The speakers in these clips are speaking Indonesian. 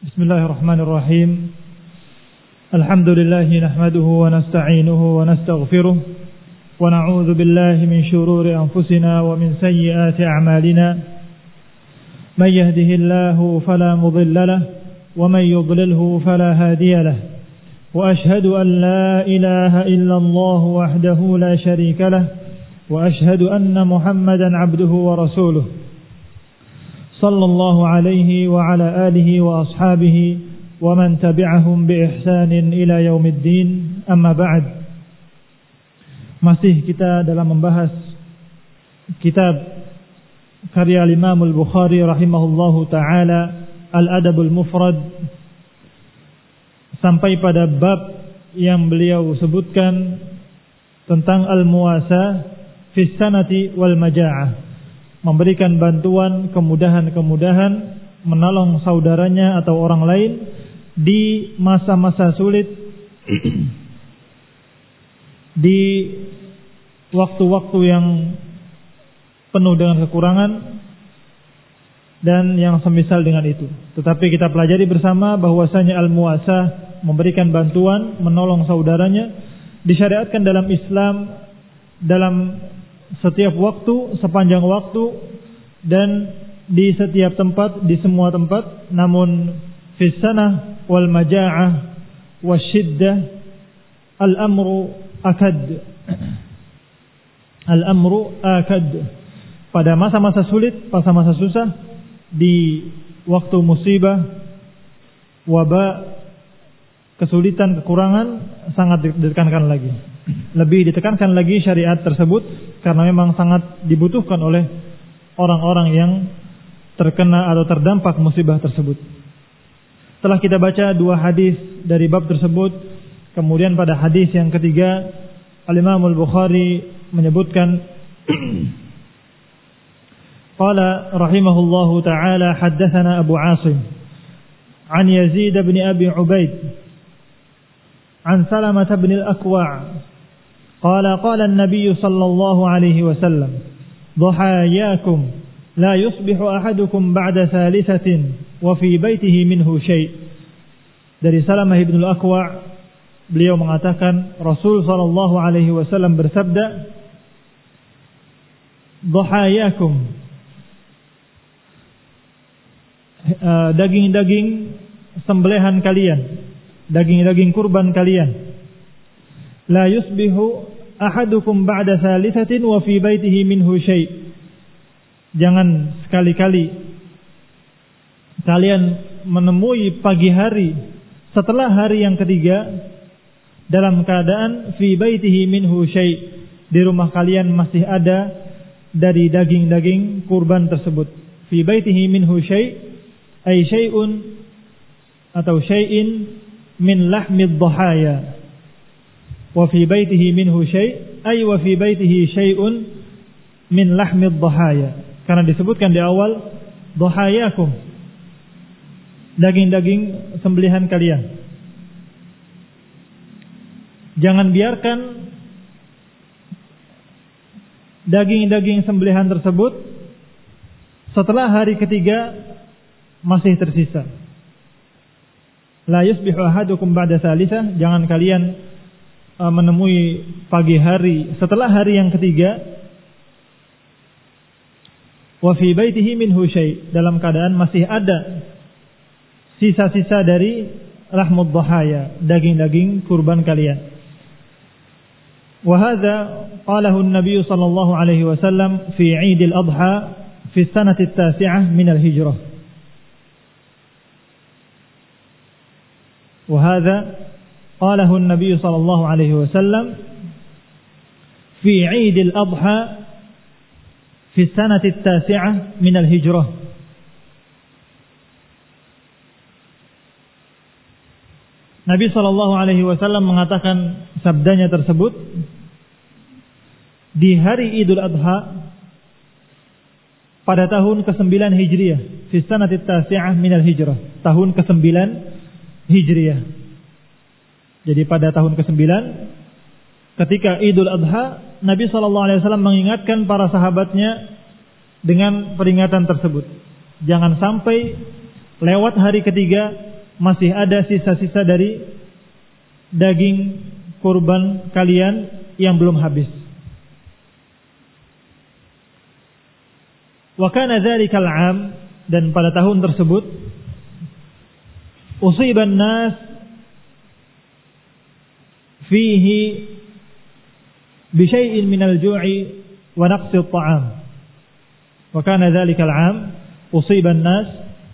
Bismillahirrahmanirrahim. Alhamdulillah nahmaduhu wa nasta'inuhu wa nastaghfiruh wa na'udzu billahi min shururi anfusina wa min sayyiati a'malina. May yahdihillahu fala mudilla lahu wa may yudlilhu fala hadiya lahu. Wa ashhadu an la ilaha illallah wahdahu la sharika lahu wa ashhadu anna Muhammadan 'abduhu wa rasuluh. Sallallahu alaihi wa ala alihi wa ashabihi wa man tabi'ahum bi ihsanin ila yaumiddin. Amma ba'd. Masih kita dalam membahas kitab karya Imam Al-Bukhari rahimahullahu taala Al-Adabul Mufrad, sampai pada bab yang beliau sebutkan tentang al-muwasa fi sanati wal maja'ah, memberikan bantuan, kemudahan-kemudahan, menolong saudaranya atau orang lain di masa-masa sulit, di waktu-waktu yang penuh dengan kekurangan dan yang semisal dengan itu. Tetapi kita pelajari bersama bahwasanya al-muwasah, memberikan bantuan, menolong saudaranya, disyariatkan dalam Islam dalam setiap waktu, sepanjang waktu, dan di setiap tempat, di semua tempat. Namun fis sanah wal maja'ah wasyiddah al-amru akad. Al-amru akad. Pada masa-masa sulit, masa-masa susah, di waktu musibah, wabah, kesulitan, kekurangan, sangat ditekankan lagi. Lebih ditekankan lagi syariat tersebut karena memang sangat dibutuhkan oleh orang-orang yang terkena atau terdampak musibah tersebut. Setelah kita baca dua hadis dari bab tersebut, kemudian pada hadis yang ketiga Al-Imam Al-Bukhari menyebutkan qala rahimahullahu taala haddatsana Abu Asim an Yazid bin Abi Ubaid an Salamah bin Al-Akwa' قال النبي صلى الله عليه وسلم ضحاياكم لا يصبح أحدكم بعد ثالثة وفي بيته منه شيء. Dari Salamah bin Al-Akwa', beliau mengatakan Rasul sallallahu alaihi wasallam bersabda, ضحاياكم, daging-daging sembelihan kalian, daging-daging kurban kalian, la yusbihu ahadukum ba'da thalithatin wa fi baitihi minhu syai'. Jangan sekali-kali kalian menemui pagi hari setelah hari yang ketiga dalam keadaan fi baitihi minhu syai', di rumah kalian masih ada dari daging-daging kurban tersebut. Fi baitihi minhu syai' ay syai'un atau syai'in min lahmid dhahaya. Wa fi baitihi minhu syai' ay wa fi baitihi syai'un min lahmid dhahaya. Karena disebutkan di awal dhahayakum, daging-daging sembelihan kalian. Jangan biarkan daging-daging sembelihan tersebut setelah hari ketiga masih tersisa. La yusbihu ahadukum ba'da tsalitsah, jangan kalian menemui pagi hari setelah hari yang ketiga wa fi baitihi minhu syai', dalam keadaan masih ada sisa-sisa dari lahmud dhahaya, daging-daging kurban kalian. Wa hadza qalahu an-nabiy sallallahu alaihi wasallam fi 'Eid al-Adha fi as-sanati at-tasi'ah min al-hijrah. Wa hadza qalahu an-nabiy sallallahu alaihi wasallam fi 'Eid al-Adha fi as-sanati at-tasi'ah min al-hijrah. Nabi sallallahu alaihi wasallam mengatakan sabdanya tersebut di hari Idul Adha pada tahun ke-9 Hijriah, fi as-sanati at-tasi'ah min al-hijrah, tahun ke-9 Hijriah. Jadi pada tahun ke-9 ketika Idul Adha, Nabi SAW mengingatkan para sahabatnya dengan peringatan tersebut. Jangan sampai lewat hari ketiga masih ada sisa-sisa dari daging kurban kalian yang belum habis. Wa kana dzalikal 'am, dan pada tahun tersebut usiban nas fihi bi syai'in minal ju'i wa naqsi at-ta'am. Wa kana dzalikal 'am usiban nas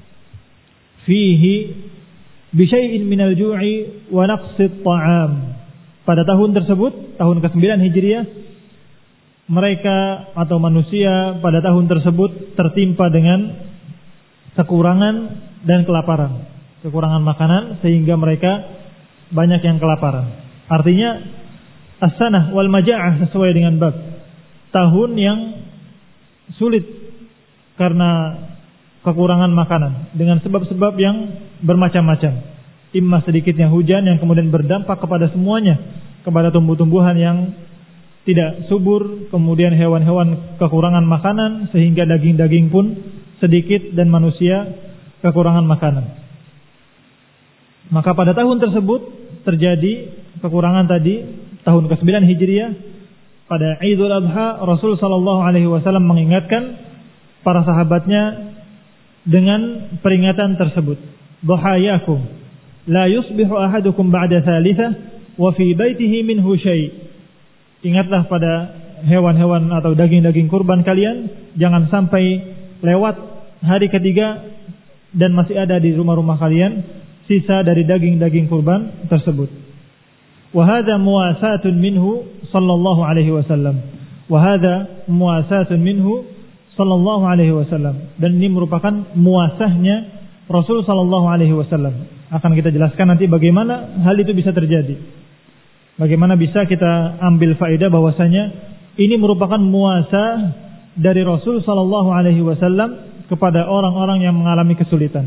fihi bi syai'in minal ju'i wa naqsi at-ta'am. Pada tahun tersebut, tahun ke-9 Hijriah, mereka atau manusia pada tahun tersebut tertimpa dengan kekurangan dan kelaparan. Kekurangan makanan sehingga mereka banyak yang kelaparan. Artinya as-sanah wal maja'ah sesuai dengan bab. Tahun yang sulit karena kekurangan makanan dengan sebab-sebab yang bermacam-macam. Imma sedikitnya hujan yang kemudian berdampak kepada semuanya, kepada tumbuh-tumbuhan yang tidak subur, kemudian hewan-hewan kekurangan makanan sehingga daging-daging pun sedikit dan manusia kekurangan makanan. Maka pada tahun tersebut terjadi kekurangan tadi, tahun ke-9 Hijriah, pada Idul Adha Rasul sallallahu alaihi wasallam mengingatkan para sahabatnya dengan peringatan tersebut. Dhahayakum la yusbihu ahadukum ba'da thalithah wa fi baitihi minhu syai'. Ingatlah pada hewan-hewan atau daging-daging kurban kalian, jangan sampai lewat hari ketiga dan masih ada di rumah-rumah kalian sisa dari daging-daging kurban tersebut. Wa hadza muwasatun minhu sallallahu alaihi wasallam. Wa hadza muwasatun minhu sallallahu alaihi wasallam. Dan ini merupakan muasahnya Rasul sallallahu alaihi wasallam. Akan kita jelaskan nanti bagaimana hal itu bisa terjadi. Bagaimana bisa kita ambil faedah bahwasanya ini merupakan muasah dari Rasul sallallahu alaihi wasallam kepada orang-orang yang mengalami kesulitan.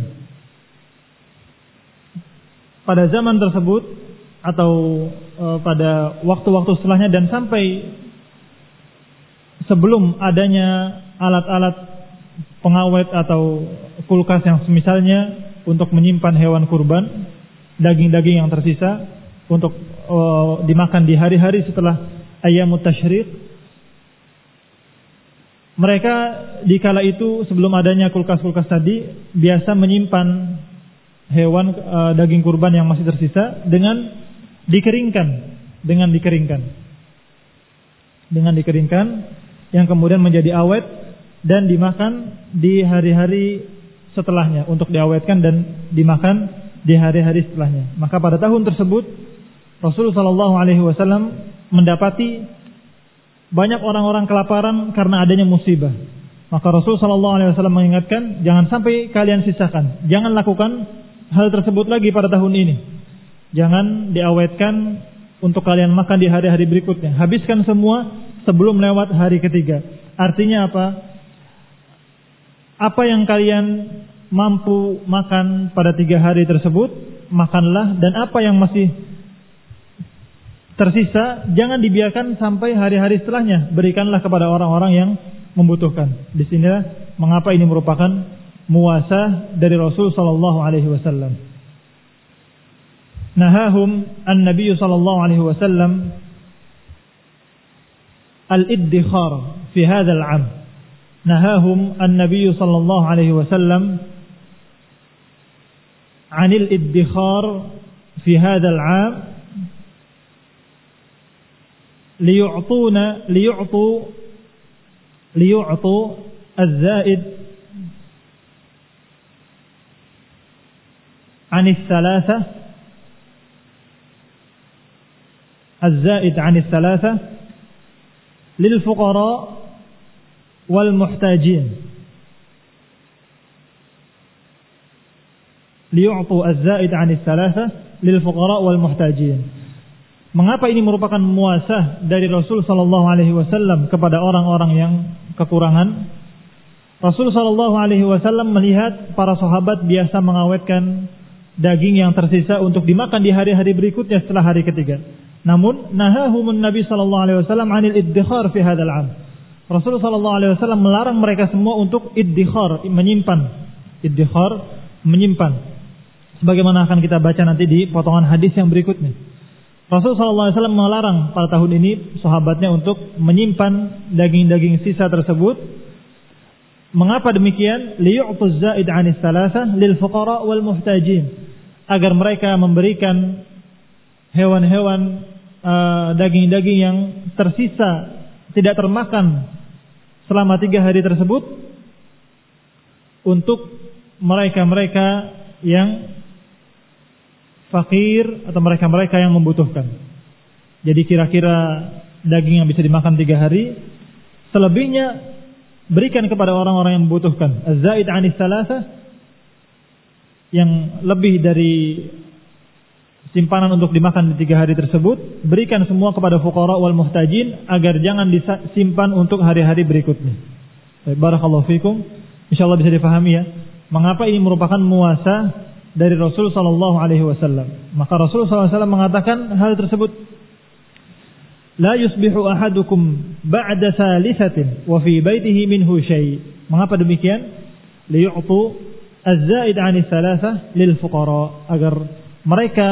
Pada zaman tersebut atau pada waktu-waktu setelahnya dan sampai sebelum adanya alat-alat pengawet atau kulkas yang semisalnya untuk menyimpan hewan kurban, daging-daging yang tersisa untuk dimakan di hari-hari setelah ayyamut tasyriq. Mereka di kala itu sebelum adanya kulkas-kulkas tadi biasa menyimpan hewan daging kurban yang masih tersisa dengan dikeringkan yang kemudian menjadi awet dan dimakan di hari-hari setelahnya, untuk diawetkan dan dimakan di hari-hari setelahnya. Maka pada tahun tersebut Rasulullah sallallahu alaihi wasallam mendapati banyak orang-orang kelaparan karena adanya musibah. Maka Rasulullah sallallahu alaihi wasallam mengingatkan, jangan sampai kalian sisakan. Jangan lakukan hal tersebut lagi pada tahun ini. Jangan diawetkan untuk kalian makan di hari-hari berikutnya. Habiskan semua sebelum lewat hari ketiga. Artinya apa? Apa yang kalian mampu makan pada 3 hari tersebut, makanlah, dan apa yang masih tersisa jangan dibiarkan sampai hari-hari setelahnya, berikanlah kepada orang-orang yang membutuhkan. Di sini mengapa ini merupakan muasah dari Rasul sallallahu alaihi wasallam. Nahahum an-nabiy sallallahu alaihi wasallam al-iddikhar fi hadha al-'am. Nahahum an-nabiy sallallahu alaihi wasallam 'anil iddikhar fi hadha al-'am ليعطوا الزائد عن الثلاثة للفقراء والمحتاجين. ليعطوا الزائد عن الثلاثة للفقراء والمحتاجين. Mengapa ini merupakan muasah dari Rasul sallallahu alaihi wasallam kepada orang-orang yang kekurangan? Rasul sallallahu alaihi wasallam melihat para sahabat biasa mengawetkan daging yang tersisa untuk dimakan di hari-hari berikutnya setelah hari ketiga. Namun nahahumun Nabi sallallahu alaihi wasallam 'anil iddikhar fi hadzal 'am. Rasul sallallahu alaihi wasallam melarang mereka semua untuk iddikhar, menyimpan. Iddikhar, menyimpan Sebagaimana akan kita baca nanti di potongan hadis yang berikutnya. Rasulullah SAW melarang pada tahun ini sahabatnya untuk menyimpan daging-daging sisa tersebut. Mengapa demikian? Liyu'tuz zaid 'anis salasah lil fuqara wal muhtajin. Agar mereka memberikan hewan-hewan daging-daging yang tersisa tidak termakan selama 3 hari tersebut untuk mereka-mereka yang fakir atau mereka-mereka yang membutuhkan. Jadi kira-kira daging yang bisa dimakan 3 hari, selebihnya berikan kepada orang-orang yang membutuhkan. Az-zaid 'anis salasah, yang lebih dari simpanan untuk dimakan di 3 hari tersebut, berikan semua kepada fuqara wal muhtajin agar jangan disimpan untuk hari-hari berikutnya. Barakallahu fikum. Insyaallah bisa difahami ya, mengapa ini merupakan muasa dari Rasul sallallahu alaihi wasallam. Maka Rasul sallallahu alaihi wasallam mengatakan hal tersebut, la yusbihu ahadukum ba'da salisatin wa fi baitihi minhu syai'. Mengapa demikian? Liyu'tu az-zaid 'anis salasah lil fuqara, agar mereka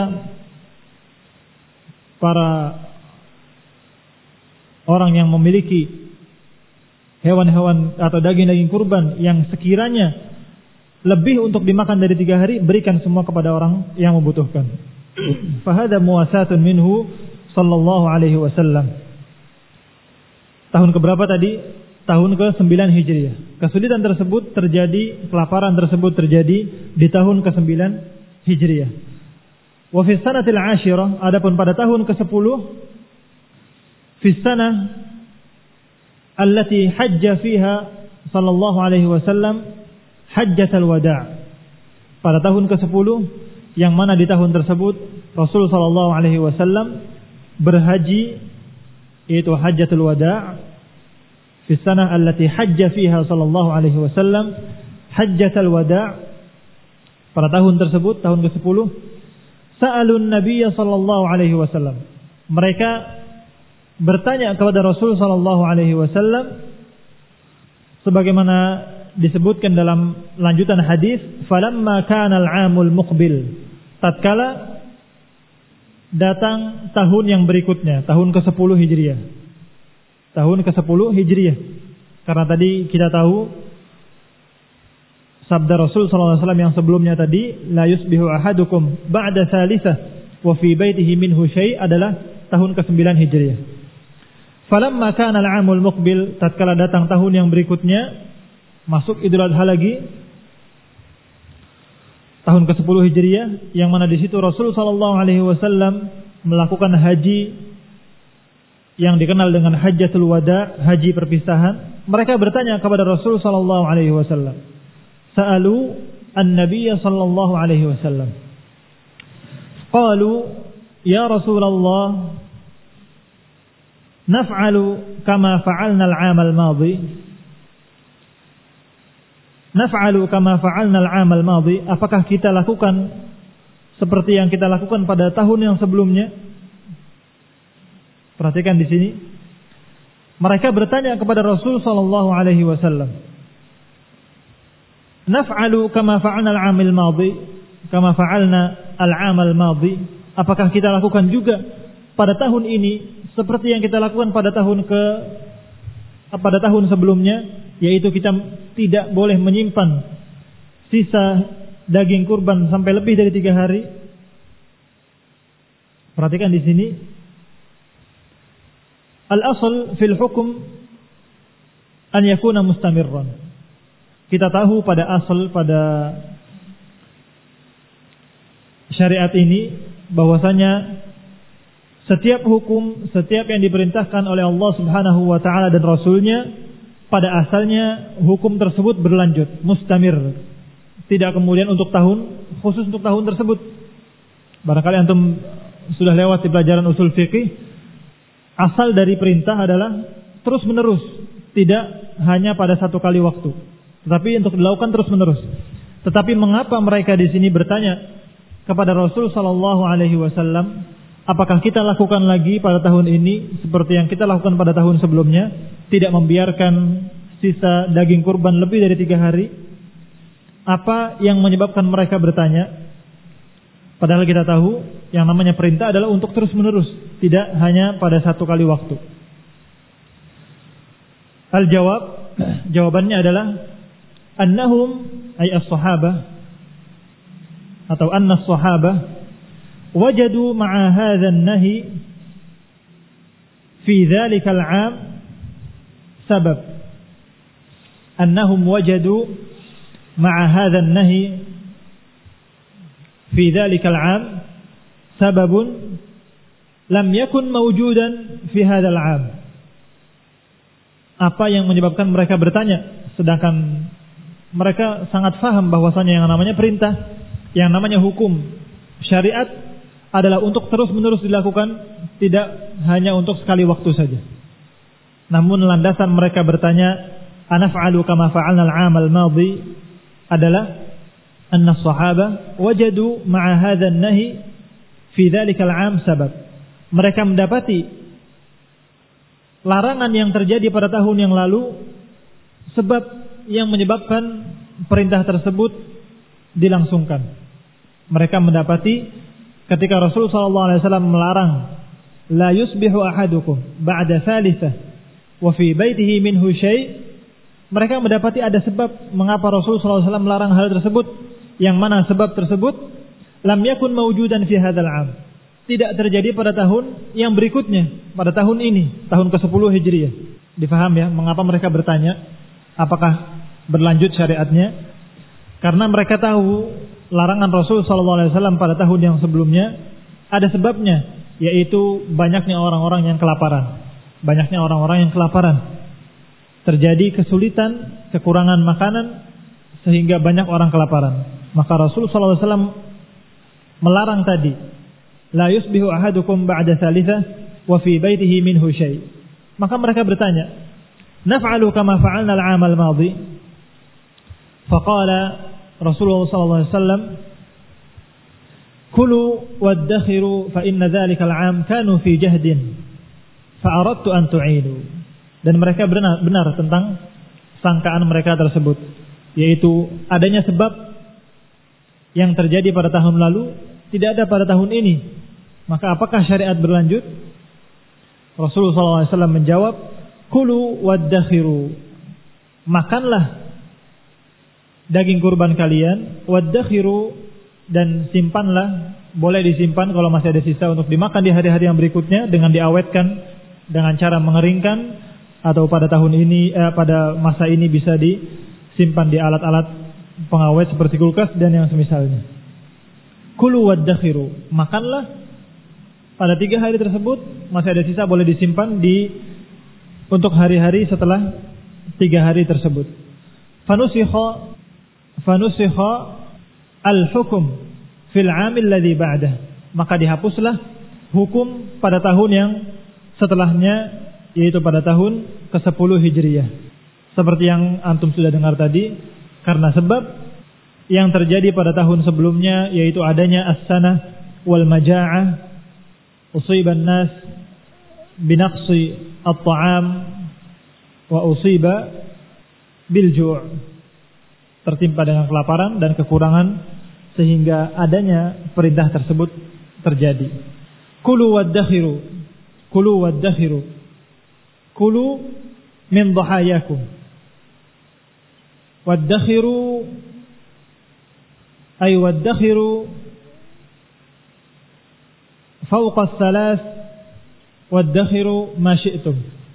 para orang yang memiliki hewan-hewan atau daging-daging kurban yang sekiranya lebih untuk dimakan dari 3 hari, berikan semua kepada orang yang membutuhkan. Fahada muwasatun minhu sallallahu alaihi wasallam. Tahun keberapa tadi? Tahun ke-9 Hijriah. Kesulitan tersebut terjadi, kelaparan tersebut terjadi di tahun ke-9 Hijriah. Wa fi sanatil 'ashirah, adapun pada tahun ke-10, fi sanah allati hajja fiha sallallahu alaihi wasallam hajjatul wada'. Pada tahun ke-10 yang mana di tahun tersebut Rasul sallallahu alaihi wasallam berhaji, yaitu hajjatul wada'. Fi sanah allati hajja fiha sallallahu alaihi wasallam hajjatul wada'. Pada tahun tersebut, tahun ke-10, sa'alun nabiyya sallallahu alaihi wasallam. Mereka bertanya kepada Rasul sallallahu alaihi wasallam sebagaimana disebutkan dalam lanjutan hadis, falamma kana al-'amul muqbil, tatkala datang tahun yang berikutnya, tahun ke-10 Hijriah. Tahun ke-10 Hijriah. Karena tadi kita tahu sabda Rasul sallallahu alaihi wasallam yang sebelumnya tadi, la yusbihu ahadukum ba'da salisah wa fi baitihi minhu syai', adalah tahun ke-9 Hijriah. Falamma kana al-'amul muqbil, tatkala datang tahun yang berikutnya, masuk Idul Adha lagi, tahun ke-10 Hijriah, yang mana di situ Rasul sallallahu alaihi wasallam melakukan haji yang dikenal dengan Hajjatul Wada', haji perpisahan. Mereka bertanya kepada Rasul sallallahu alaihi wasallam. Sa'alu an-nabiy sallallahu alaihi wasallam. Qalu, ya Rasulullah, naf'alu kama fa'alna al-'am al-madhi. Naf'alu kama fa'alna al-'am al-madhi. Apakah kita lakukan seperti yang kita lakukan pada tahun yang sebelumnya? Perhatikan di sini. Mereka bertanya kepada Rasul sallallahu alaihi wasallam. Naf'alu kama fa'alna al-'am al-madhi, kama fa'alna al-'am al-madhi. Apakah kita lakukan juga pada tahun ini seperti yang kita lakukan pada tahun sebelumnya, yaitu kita tidak boleh menyimpan sisa daging kurban sampai lebih dari 3 hari. Perhatikan di sini. Al-asl fil hukum an yakuna mustamirran. Kita tahu pada asal, pada syariat ini, bahwasanya setiap hukum, setiap yang diperintahkan oleh Allah Subhanahu wa taala dan Rasulnya, pada asalnya hukum tersebut berlanjut, mustamir. Tidak kemudian untuk tahun, khusus untuk tahun tersebut. Barangkali antum sudah lewat di pelajaran usul fikih, asal dari perintah adalah terus menerus, tidak hanya pada satu kali waktu, tetapi untuk dilakukan terus menerus. Tetapi mengapa mereka di sini bertanya kepada Rasul sallallahu alaihi wasallam, apakah kita lakukan lagi pada tahun ini seperti yang kita lakukan pada tahun sebelumnya, tidak membiarkan sisa daging kurban lebih dari 3 hari? Apa yang menyebabkan mereka bertanya? Padahal kita tahu yang namanya perintah adalah untuk terus menerus, tidak hanya pada satu kali waktu. Jawabannya adalah annahum ay as-sahabah atau anna as-sahabah wajadu ma'a hadha an-nahi fi dhalika al-'am sabab. Annahum wajadu ma'a hadha an-nahi fi dhalika al-'am sababun lam yakun mawjudan fi hadzal 'am. Apa yang menyebabkan mereka bertanya, sedangkan mereka sangat faham bahwasanya yang namanya perintah, yang namanya hukum syariat adalah untuk terus-menerus dilakukan, tidak hanya untuk sekali waktu saja. Namun landasan mereka bertanya, anaf'alu kama fa'alna al-'am al-madhi, adalah anna as-sahaba wajadu ma'a hadha an-nahi fi dzalika al-'am sabab. Mereka mendapati larangan yang terjadi pada tahun yang lalu, sebab yang menyebabkan perintah tersebut dilangsungkan. Mereka mendapati ketika Rasulullah SAW melarang la yusbihu ahadukum ba'da thalithah wa fi baitihi minhu syai', mereka mendapati ada sebab mengapa Rasulullah SAW melarang hal tersebut, yang mana sebab tersebut lam yakun mawjudan fi hadzal 'am, tidak terjadi pada tahun yang berikutnya, pada tahun ini, tahun ke-10 Hijriah. Difaham ya, mengapa mereka bertanya apakah berlanjut syariatnya? Karena mereka tahu larangan Rasul SAW pada tahun yang sebelumnya ada sebabnya, yaitu banyaknya orang-orang yang kelaparan. Banyaknya orang-orang yang kelaparan. Terjadi kesulitan, kekurangan makanan, sehingga banyak orang kelaparan. Maka Rasul SAW melarang tadi, la yusbihu ahadukum ba'da thalithah wa fi baitihi minhu syai'. Maka mereka bertanya, naf'alu kama fa'alna al-'am al-madhi? Faqala Rasulullah sallallahu alaihi wasallam, kulu waddakhiru fa inna dhalika al-'am kanu fi jahdin fa aradtu an tu'inu. Dan mereka benar tentang sangkaan mereka tersebut, yaitu adanya sebab yang terjadi pada tahun lalu tidak ada pada tahun ini. Maka apakah syariat berlanjut? Rasulullah SAW menjawab, kulu waddakhiru, makanlah daging kurban kalian, waddakhiru, dan simpanlah, boleh disimpan kalau masih ada sisa untuk dimakan di hari-hari yang berikutnya dengan diawetkan dengan cara mengeringkan, atau pada tahun ini pada masa ini bisa disimpan di alat-alat pengawet seperti kulkas dan yang semisalnya. Kulu waddakhiru, makanlah pada 3 hari tersebut, masih ada sisa boleh disimpan untuk hari-hari setelah 3 hari tersebut. Fanusikha al-hukum fil 'amil ladzi ba'dah, maka dihapuslah hukum pada tahun yang setelahnya, yaitu pada tahun ke-10 Hijriah. Seperti yang antum sudah dengar tadi, karena sebab yang terjadi pada tahun sebelumnya, yaitu adanya as-sanah wal maja'ah, usiban nas binaqsi at-ta'am wa usiba bil ju', tertimpa dengan kelaparan dan kekurangan, sehingga adanya perintah tersebut terjadi. Kulu waddakhiru, kulu waddakhiru, kulu min dhahayakum. Waddakhiru ay waddakhiru fawqa as-salas, waddakhiru ma syi'tum.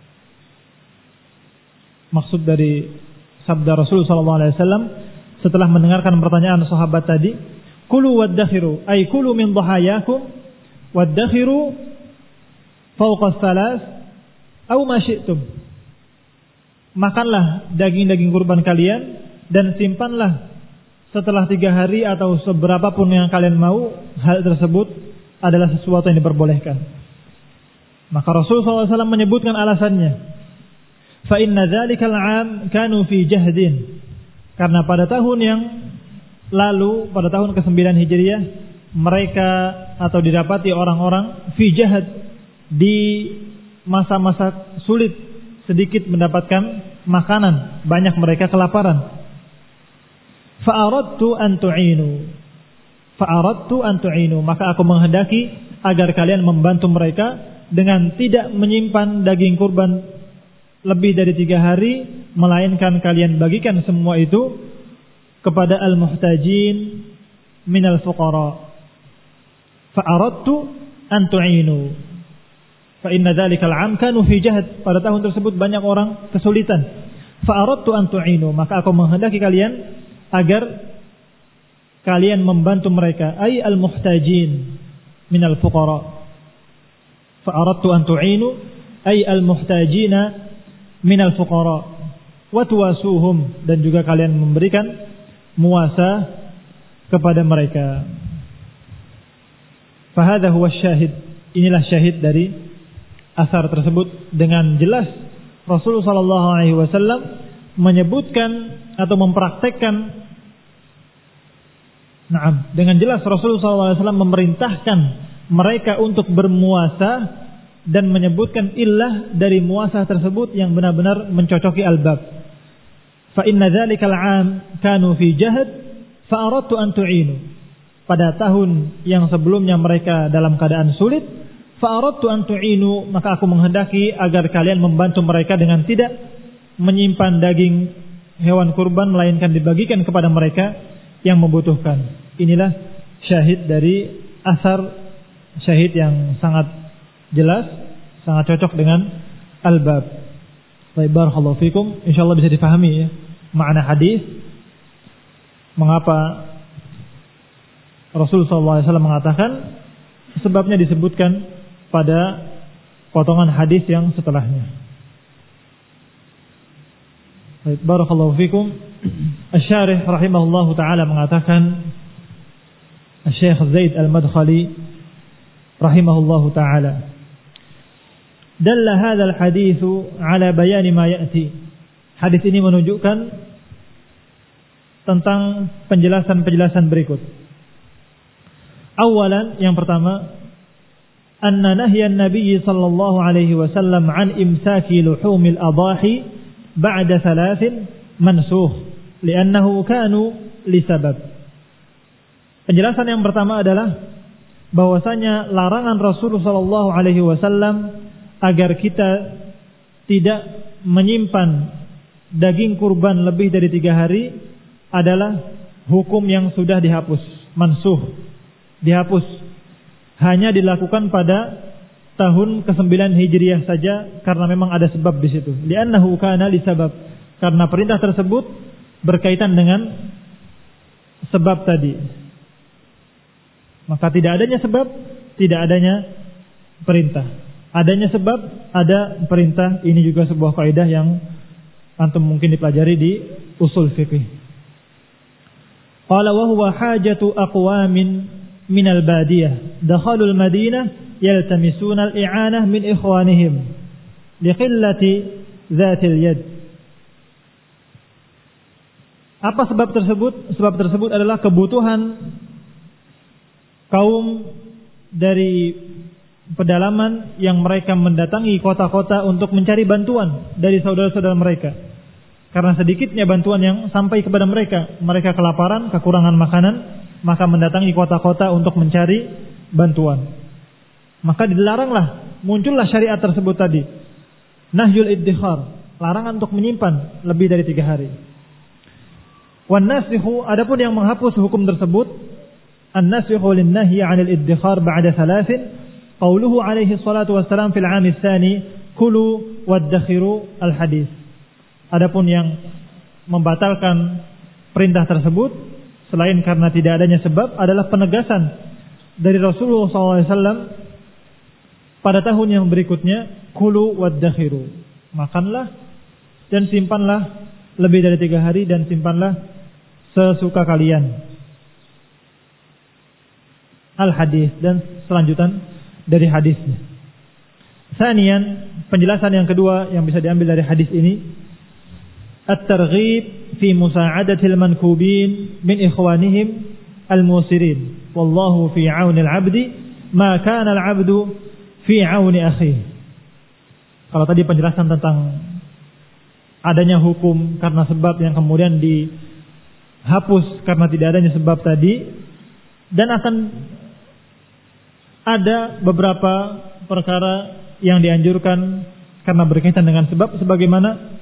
Maksud dari sabda Rasul sallallahu alaihi wasallam setelah mendengarkan pertanyaan sahabat tadi, kulu waddakhiru ay kulu min dhahayakum waddakhiru fawqa as-salas aw ma syi'tum. Makanlah daging-daging kurban kalian dan simpanlah setelah 3 hari atau seberapa pun yang kalian mau. Hal tersebut adalah sesuatu yang diperbolehkan. Maka Rasulullah SAW menyebutkan alasannya, fa inna dzalikal 'am kanu fi jahdin, karena pada tahun yang lalu, pada tahun ke-9 Hijriah, mereka atau didapati orang-orang fi jahad, di masa-masa sulit, sedikit mendapatkan makanan, banyak mereka kelaparan. Fa aradtu an tu'inu, Fa'aradtu an tu'inu, maka aku menghendaki agar kalian membantu mereka dengan tidak menyimpan daging kurban lebih dari 3 hari, melainkan kalian bagikan semua itu kepada al-muhtajin minal fuqara. Fa'aradtu an tu'inu. Fa inna dzalikal 'am kanu fi jahd. Pada tahun tersebut banyak orang kesulitan. Fa'aradtu an tu'inu, maka aku menghendaki kalian agar kalian membantu mereka, ay al-muhtajin minal fuqara. Fa'aradtu an tu'inu ay al-muhtajina minal fuqara wa tuwasuhum, dan juga kalian memberikan muasa kepada mereka. Fahadha huwa syahid. Inilah syahid dari asar tersebut. Dengan jelas Rasulullah sallallahu alaihi wasallam menyebutkan atau mempraktekkan, dengan jelas Rasulullah sallallahu alaihi wasallam memerintahkan mereka untuk bermuasa dan menyebutkan illah dari muasa tersebut yang benar-benar mencocoki al-bab. Fa inna dzalikal 'am kanu fi jahd fa aradtu an tu'inu. Pada tahun yang sebelumnya mereka dalam keadaan sulit, fa aradtu an tu'inu, maka aku menghendaki agar kalian membantu mereka dengan tidak menyimpan daging hewan kurban, melainkan dibagikan kepada mereka yang membutuhkan. Inilah syahid dari asar, syahid yang sangat jelas, sangat cocok dengan al-bab. Baik, barakallahu fikum. Insyaallah bisa difahami ya makna hadis, mengapa Rasulullah SAW mengatakan, sebabnya disebutkan pada potongan hadis yang setelahnya. Baik, barakallahu fikum. Asy-syarih rahimahullahu taala mengatakan, Syekh Zaid Al-Madkhali rahimahullahu taala, dalla hadzal haditsu ala bayani ma ya'ti. Hadis ini menunjukkan tentang penjelasan-penjelasan berikut. Awalan, yang pertama, anna nahyan Nabi sallallahu alaihi wasallam an imsaki luhumil adahi ba'da 3 mansukh li'annahu kanu lisabab. Penjelasan yang pertama adalah bahwasanya larangan Rasulullah sallallahu alaihi wasallam agar kita tidak menyimpan daging kurban lebih dari 3 hari adalah hukum yang sudah dihapus, mansukh, dihapus. Hanya dilakukan pada tahun ke-9 Hijriah saja karena memang ada sebab di situ. Li'annahu kana li sabab, karena perintah tersebut berkaitan dengan sebab tadi. Maka tidak adanya sebab, tidak adanya perintah. Adanya sebab, ada perintah. Ini juga sebuah kaidah yang antum mungkin dipelajari di usul fiqih. Qala wa huwa hajatu aqwamin minal badiyah dakhalul madinah yaltamisuna al-i'anah min ikhwanihim liqillati dzatil yad. Apa sebab tersebut? Sebab tersebut adalah kebutuhan kaum dari pedalaman yang mereka mendatangi kota-kota untuk mencari bantuan dari saudara-saudara mereka. Karena sedikitnya bantuan yang sampai kepada mereka. Mereka kelaparan, kekurangan makanan, maka mendatangi kota-kota untuk mencari bantuan. Maka dilaranglah, muncullah syariat tersebut tadi. Nahyul iddikhar, larangan untuk menyimpan lebih dari 3 hari. Wan nasikhu, adapun yang menghapus hukum tersebut, an-nasikhu lin-nahyi 'anil iddikhar ba'da 3, qauluhu alaihi salatu wassalam fil 'am ats-tsani kulu waddakhiru al-hadis. Adapun yang membatalkan perintah tersebut selain karena tidak adanya sebab adalah penegasan dari Rasulullah SAW pada tahun yang berikutnya, kulu waddakhiru, makanlah dan simpanlah lebih dari 3 hari dan simpanlah sesuka kalian. Al-hadis, dan selanjutan dari hadisnya. Tsaniyan, penjelasan yang kedua yang bisa diambil dari hadis ini, at-targhib fi musa'adatil mankubin min ikhwanihim al-musirin wallahu fi 'auni al-'abdi ma kana al-'abdu fi 'auni akhihi. Kalau tadi penjelasan tentang adanya hukum karena sebab yang kemudian dihapus karena tidak adanya sebab tadi, Dan akan ada beberapa perkara yang dianjurkan karena berkaitan dengan sebab, sebagaimana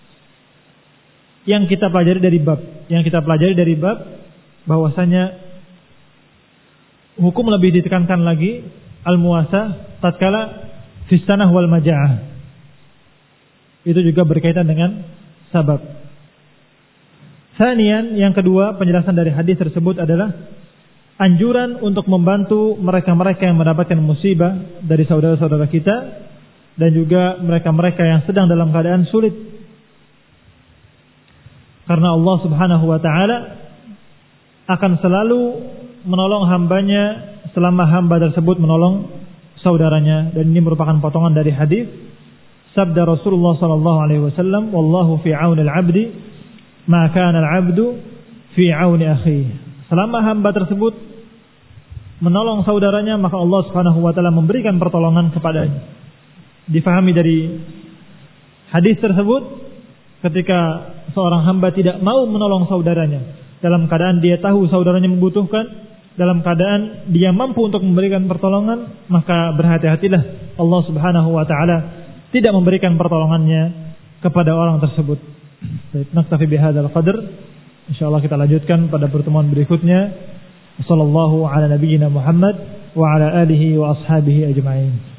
yang kita pelajari dari bab, bahwasanya hukum lebih ditekankan lagi al-muwasah tatkala fi sanah wal maja'ah. Itu juga berkaitan dengan sabab. Tsaniyan, yang kedua, penjelasan dari hadis tersebut adalah anjuran untuk membantu mereka-mereka yang mendapatkan musibah dari saudara-saudara kita dan juga mereka-mereka yang sedang dalam keadaan sulit. Karena Allah Subhanahu wa taala akan selalu menolong hambanya selama hamba tersebut menolong saudaranya, dan ini merupakan potongan dari hadis sabda Rasulullah sallallahu alaihi wasallam, wallahu fi auni al-'abdi ma kana al-'abdu fi auni akhihi. Selama hamba tersebut menolong saudaranya, maka Allah Subhanahu wa taala memberikan pertolongan kepadanya. Difahami dari hadis tersebut, ketika seorang hamba tidak mau menolong saudaranya dalam keadaan dia tahu saudaranya membutuhkan, dalam keadaan dia mampu untuk memberikan pertolongan, maka berhati-hatilah, Allah Subhanahu wa taala tidak memberikan pertolongannya kepada orang tersebut. Baik, naktafi bihadzal qadar. Insyaallah kita lanjutkan pada pertemuan berikutnya. Sallallahu ala nabiyyina Muhammad wa ala alihi wa ashabihi ajma'in.